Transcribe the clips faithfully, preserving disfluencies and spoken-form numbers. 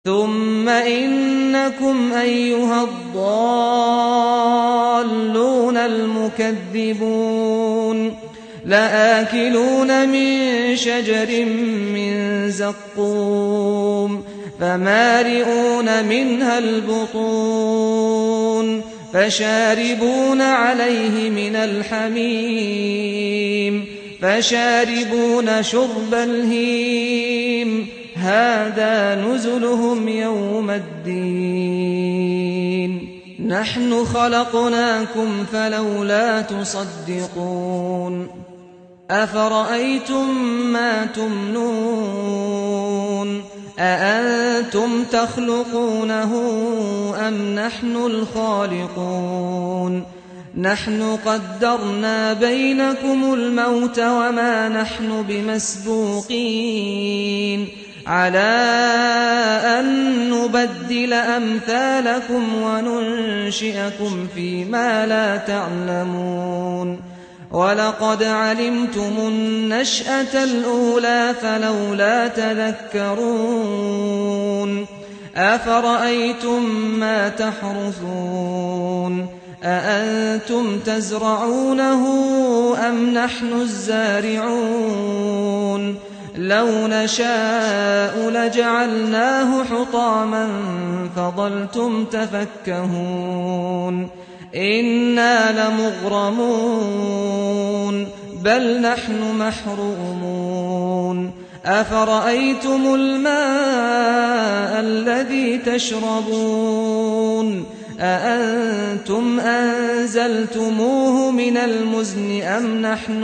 ثم إنكم أيها الضالون المكذبون لآكلون من شجر من زقوم فمالئون منها البطون فشاربون عليه من الحميم فشاربون شرب الهيم هذا نزلهم يوم الدين نحن خلقناكم فلولا تصدقون أفرأيتم ما تمنون أأنتم تخلقونه أم نحن الخالقون نحن قدرنا بينكم الموت وما نحن بمسبوقين على أن نبدل أمثالكم وننشئكم فيما لا تعلمون ولقد علمتم النشأة الأولى فلولا تذكرون أفرأيتم ما تحرثون أأنتم تزرعونه أم نحن الزارعون لو نشاء لجعلناه حطاما فظلتم تفكهون إنا لمغرمون بل نحن محرومون أفرأيتم الماء الذي تشربون أأنتم أنزلتموه من المزن أم نحن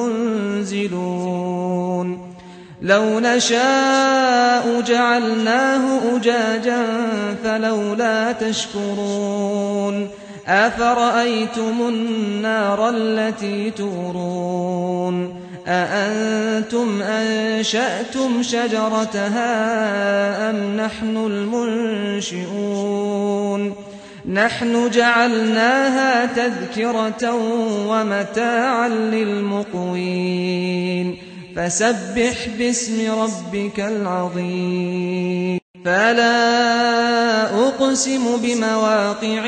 المنزلون لو نشاء جعلناه أجاجا فلولا تشكرون أفرأيتم النار التي تورون أأنتم أنشأتم شجرتها أم نحن المنشئون نحن جعلناها تذكرة ومتاعا للمقوين فسبح باسم ربك العظيم فلا أقسم بمواقع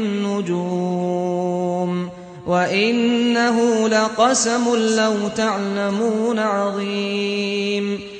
النجوم وإنه لقسم لو تعلمون عظيم